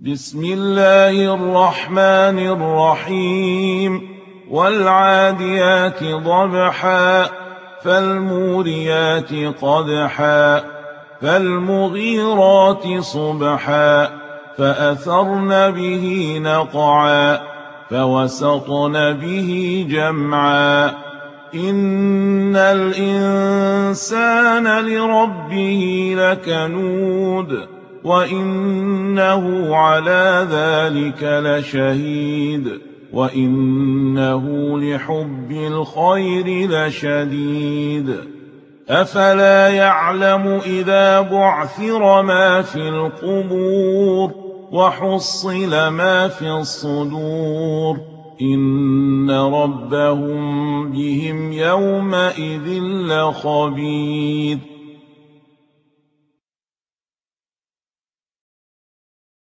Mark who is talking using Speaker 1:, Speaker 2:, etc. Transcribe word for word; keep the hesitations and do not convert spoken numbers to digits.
Speaker 1: بسم الله الرحمن الرحيم والعاديات ضبحا فالموريات قدحا فالمغيرات صبحا فأثرن به نقعا فوسطن به جمعا إن الإنسان لربه لكنود وإنه على ذلك لشهيد وإنه لحب الخير لشديد أفلا يعلم إذا بعثر ما في القبور وحصل ما في الصدور إن ربهم بهم يومئذ لخبير